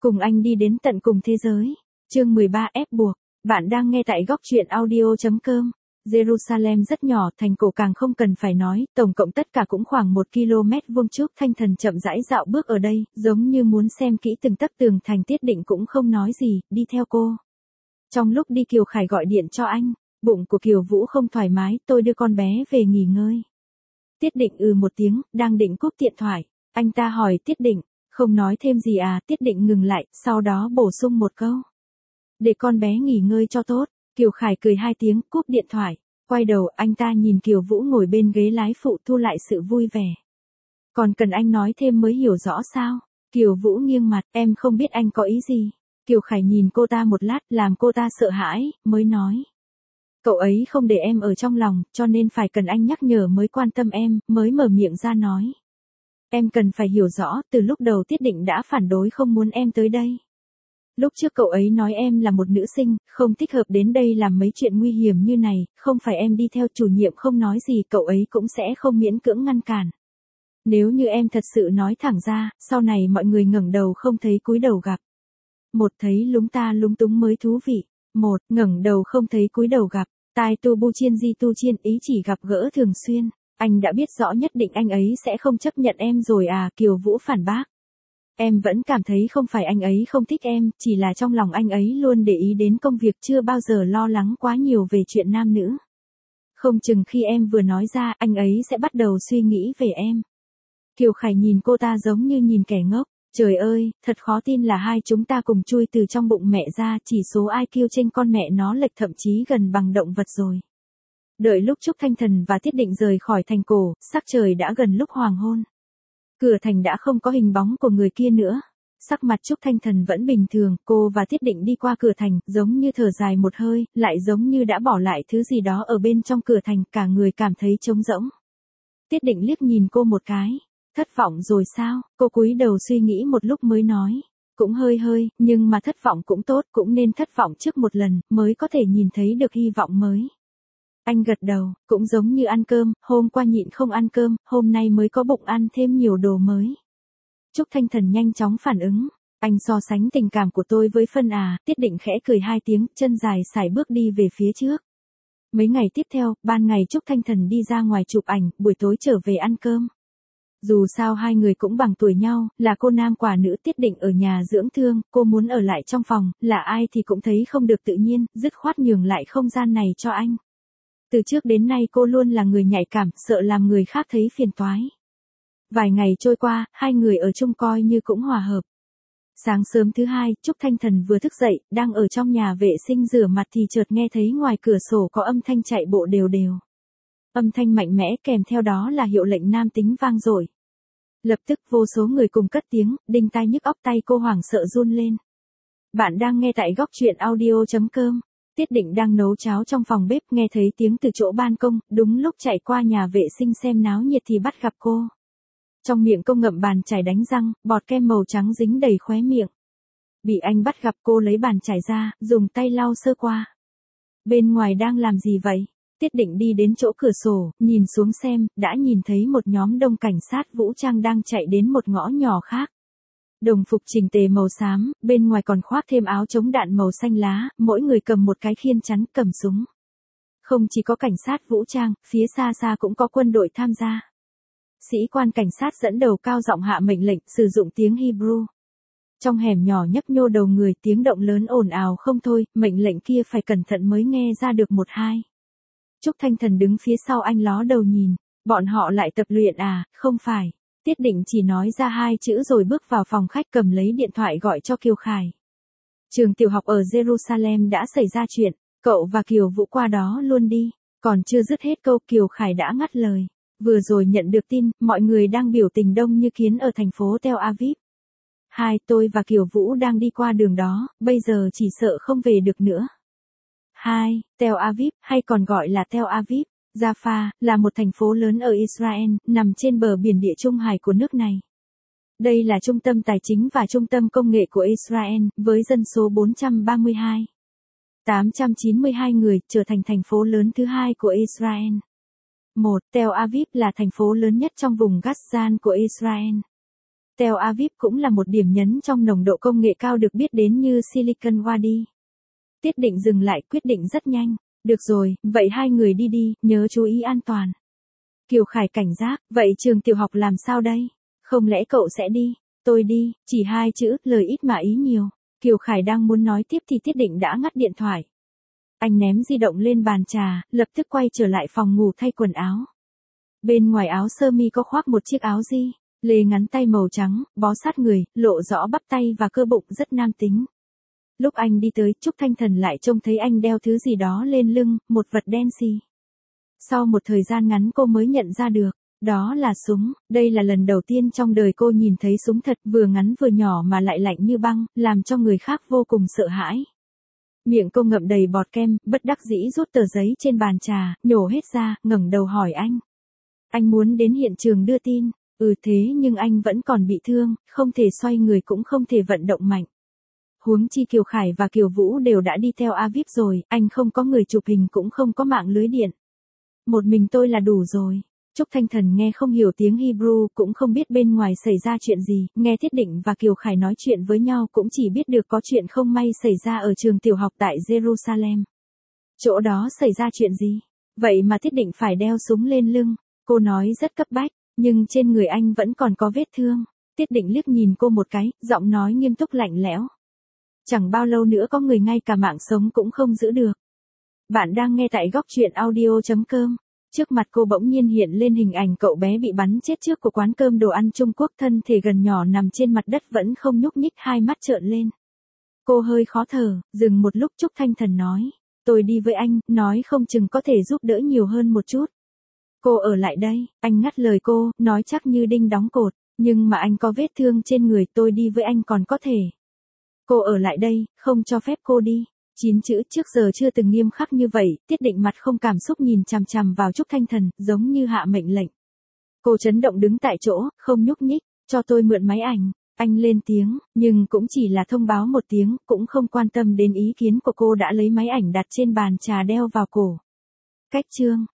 Cùng anh đi đến tận cùng thế giới. Chương 13 ép buộc. Bạn đang nghe tại góc truyện audio.com. Jerusalem rất nhỏ, thành cổ càng không cần phải nói, tổng cộng tất cả cũng khoảng 1 km vuông. Trúc Thanh Thần chậm rãi dạo bước ở đây, giống như muốn xem kỹ từng tấc tường thành. Tiết Định cũng không nói gì, đi theo cô. Trong lúc đi Kiều Khải gọi điện cho anh, bụng của Kiều Vũ không thoải mái, tôi đưa con bé về nghỉ ngơi. Tiết Định một tiếng, đang định cúp điện thoại. Anh ta hỏi Tiết Định, không nói thêm gì à? Tiết Định ngừng lại, sau đó bổ sung một câu. Để con bé nghỉ ngơi cho tốt. Kiều Khải cười 2 tiếng, cúp điện thoại. Quay đầu, anh ta nhìn Kiều Vũ ngồi bên ghế lái phụ, thu lại sự vui vẻ. Còn cần anh nói thêm mới hiểu rõ sao? Kiều Vũ nghiêng mặt, em không biết anh có ý gì. Kiều Khải nhìn cô ta một lát, làm cô ta sợ hãi, mới nói. Cậu ấy không để em ở trong lòng, cho nên phải cần anh nhắc nhở mới quan tâm em, mới mở miệng ra nói. Em cần phải hiểu rõ, từ lúc đầu Tiết Định đã phản đối không muốn em tới đây. Lúc trước cậu ấy nói em là một nữ sinh, không thích hợp đến đây làm mấy chuyện nguy hiểm như này, không phải em đi theo chủ nhiệm không nói gì cậu ấy cũng sẽ không miễn cưỡng ngăn cản. Nếu như em thật sự nói thẳng ra, sau này mọi người ngẩng đầu không thấy cúi đầu gặp. Một thấy lúng ta lúng túng mới thú vị. Một, ngẩng đầu không thấy cúi đầu gặp. Tai tu bu chiên di tu chiên, ý chỉ gặp gỡ thường xuyên. Anh đã biết rõ nhất định anh ấy sẽ không chấp nhận em rồi à? Kiều Vũ phản bác. Em vẫn cảm thấy không phải anh ấy không thích em, chỉ là trong lòng anh ấy luôn để ý đến công việc, chưa bao giờ lo lắng quá nhiều về chuyện nam nữ. Không chừng khi em vừa nói ra, anh ấy sẽ bắt đầu suy nghĩ về em. Kiều Khải nhìn cô ta giống như nhìn kẻ ngốc. Trời ơi, thật khó tin là hai chúng ta cùng chui từ trong bụng mẹ ra, chỉ số IQ trên con mẹ nó lệch thậm chí gần bằng động vật rồi. Đợi lúc Trúc Thanh Thần và Tiết Định rời khỏi thành cổ, sắc trời đã gần lúc hoàng hôn. Cửa thành đã không có hình bóng của người kia nữa. Sắc mặt Trúc Thanh Thần vẫn bình thường, cô và Tiết Định đi qua cửa thành, giống như thở dài một hơi, lại giống như đã bỏ lại thứ gì đó ở bên trong cửa thành, cả người cảm thấy trống rỗng. Tiết Định liếc nhìn cô một cái. Thất vọng rồi sao? Cô cúi đầu suy nghĩ một lúc mới nói. Cũng hơi, nhưng mà thất vọng cũng tốt, cũng nên thất vọng trước một lần, mới có thể nhìn thấy được hy vọng mới. Anh gật đầu, cũng giống như ăn cơm, hôm qua nhịn không ăn cơm, hôm nay mới có bụng ăn thêm nhiều đồ mới. Trúc Thanh Thần nhanh chóng phản ứng. Anh so sánh tình cảm của tôi với Phân à? Tiết Định khẽ cười 2 tiếng, chân dài sải bước đi về phía trước. Mấy ngày tiếp theo, ban ngày Trúc Thanh Thần đi ra ngoài chụp ảnh, buổi tối trở về ăn cơm. Dù sao hai người cũng bằng tuổi nhau, là cô nam quả nữ. Tiết Định ở nhà dưỡng thương, cô muốn ở lại trong phòng, là ai thì cũng thấy không được tự nhiên, dứt khoát nhường lại không gian này cho anh. Từ trước đến nay cô luôn là người nhạy cảm, sợ làm người khác thấy phiền toái. Vài ngày trôi qua, hai người ở chung coi như cũng hòa hợp. Sáng sớm thứ hai, Trúc Thanh Thần vừa thức dậy, đang ở trong nhà vệ sinh rửa mặt thì chợt nghe thấy ngoài cửa sổ có âm thanh chạy bộ đều đều. Âm thanh mạnh mẽ kèm theo đó là hiệu lệnh nam tính vang dội. Lập tức vô số người cùng cất tiếng, đinh tai nhức óc, tay cô hoảng sợ run lên. Bạn đang nghe tại góc truyện audio.com. Tiết Định đang nấu cháo trong phòng bếp, nghe thấy tiếng từ chỗ ban công, đúng lúc chạy qua nhà vệ sinh xem náo nhiệt thì bắt gặp cô. Trong miệng cô ngậm bàn chải đánh răng, bọt kem màu trắng dính đầy khóe miệng. Bị anh bắt gặp cô lấy bàn chải ra, dùng tay lau sơ qua. Bên ngoài đang làm gì vậy? Tiết Định đi đến chỗ cửa sổ, nhìn xuống xem, đã nhìn thấy một nhóm đông cảnh sát vũ trang đang chạy đến một ngõ nhỏ khác. Đồng phục chỉnh tề màu xám, bên ngoài còn khoác thêm áo chống đạn màu xanh lá, mỗi người cầm một cái khiên chắn, cầm súng. Không chỉ có cảnh sát vũ trang, phía xa xa cũng có quân đội tham gia. Sĩ quan cảnh sát dẫn đầu cao giọng hạ mệnh lệnh, sử dụng tiếng Hebrew. Trong hẻm nhỏ nhấp nhô đầu người, tiếng động lớn ồn ào không thôi, mệnh lệnh kia phải cẩn thận mới nghe ra được một hai. Trúc Thanh Thần đứng phía sau anh ló đầu nhìn. Bọn họ lại tập luyện à? Không phải. Tiết Định chỉ nói ra 2 chữ rồi bước vào phòng khách, cầm lấy điện thoại gọi cho Kiều Khải. Trường tiểu học ở Jerusalem đã xảy ra chuyện, cậu và Kiều Vũ qua đó luôn đi. Còn chưa dứt hết câu, Kiều Khải đã ngắt lời. Vừa rồi nhận được tin, mọi người đang biểu tình đông như kiến ở thành phố Tel Aviv. Tôi và Kiều Vũ đang đi qua đường đó, bây giờ chỉ sợ không về được nữa. Tel Aviv, hay còn gọi là Tel Aviv, Jaffa, là một thành phố lớn ở Israel, nằm trên bờ biển Địa Trung Hải của nước này. Đây là trung tâm tài chính và trung tâm công nghệ của Israel, với dân số 892 người, trở thành thành phố lớn thứ 2 của Israel. Tel Aviv là thành phố lớn nhất trong vùng Gaza của Israel. Tel Aviv cũng là một điểm nhấn trong nồng độ công nghệ cao được biết đến như Silicon Valley. Tiết Định dừng lại, quyết định rất nhanh. Được rồi, vậy hai người đi đi, nhớ chú ý an toàn. Kiều Khải cảnh giác, vậy trường tiểu học làm sao đây? Không lẽ cậu sẽ đi? Tôi đi, chỉ hai chữ, lời ít mà ý nhiều. Kiều Khải đang muốn nói tiếp thì Tiết Định đã ngắt điện thoại. Anh ném di động lên bàn trà, lập tức quay trở lại phòng ngủ thay quần áo. Bên ngoài áo sơ mi có khoác một chiếc áo lê ngắn tay màu trắng, bó sát người, lộ rõ bắp tay và cơ bụng rất nam tính. Lúc anh đi tới, Trúc Thanh Thần lại trông thấy anh đeo thứ gì đó lên lưng, một vật đen xì. Sau một thời gian ngắn cô mới nhận ra được, đó là súng. Đây là lần đầu tiên trong đời cô nhìn thấy súng thật, vừa ngắn vừa nhỏ mà lại lạnh như băng, làm cho người khác vô cùng sợ hãi. Miệng cô ngậm đầy bọt kem, bất đắc dĩ rút tờ giấy trên bàn trà, nhổ hết ra, ngẩng đầu hỏi anh. Anh muốn đến hiện trường đưa tin. Thế nhưng anh vẫn còn bị thương, không thể xoay người cũng không thể vận động mạnh. Huống chi Kiều Khải và Kiều Vũ đều đã đi theo Aviv rồi, anh không có người chụp hình cũng không có mạng lưới điện. Một mình tôi là đủ rồi. Trúc Thanh Thần nghe không hiểu tiếng Hebrew, cũng không biết bên ngoài xảy ra chuyện gì, nghe Tiết Định và Kiều Khải nói chuyện với nhau cũng chỉ biết được có chuyện không may xảy ra ở trường tiểu học tại Jerusalem. Chỗ đó xảy ra chuyện gì? Vậy mà Tiết Định phải đeo súng lên lưng. Cô nói rất cấp bách, nhưng trên người anh vẫn còn có vết thương. Tiết Định liếc nhìn cô một cái, giọng nói nghiêm túc lạnh lẽo. Chẳng bao lâu nữa có người ngay cả mạng sống cũng không giữ được. Bạn đang nghe tại góc truyện audio.com. Trước mặt cô bỗng nhiên hiện lên hình ảnh cậu bé bị bắn chết trước của quán cơm đồ ăn Trung Quốc, thân thể gần nhỏ nằm trên mặt đất vẫn không nhúc nhích, hai mắt trợn lên. Cô hơi khó thở, dừng một lúc Trúc Thanh Thần nói. Tôi đi với anh, nói không chừng có thể giúp đỡ nhiều hơn một chút. Cô ở lại đây, anh ngắt lời cô, nói chắc như đinh đóng cột. Nhưng mà anh có vết thương trên người, tôi đi với anh còn có thể. Cô ở lại đây, không cho phép cô đi. 9 chữ trước giờ chưa từng nghiêm khắc như vậy, Tiết Định mặt không cảm xúc nhìn chằm chằm vào Trúc Thanh Thần, giống như hạ mệnh lệnh. Cô chấn động đứng tại chỗ, không nhúc nhích, cho tôi mượn máy ảnh. Anh lên tiếng, nhưng cũng chỉ là thông báo một tiếng, cũng không quan tâm đến ý kiến của cô, đã lấy máy ảnh đặt trên bàn trà đeo vào cổ. Cách chương.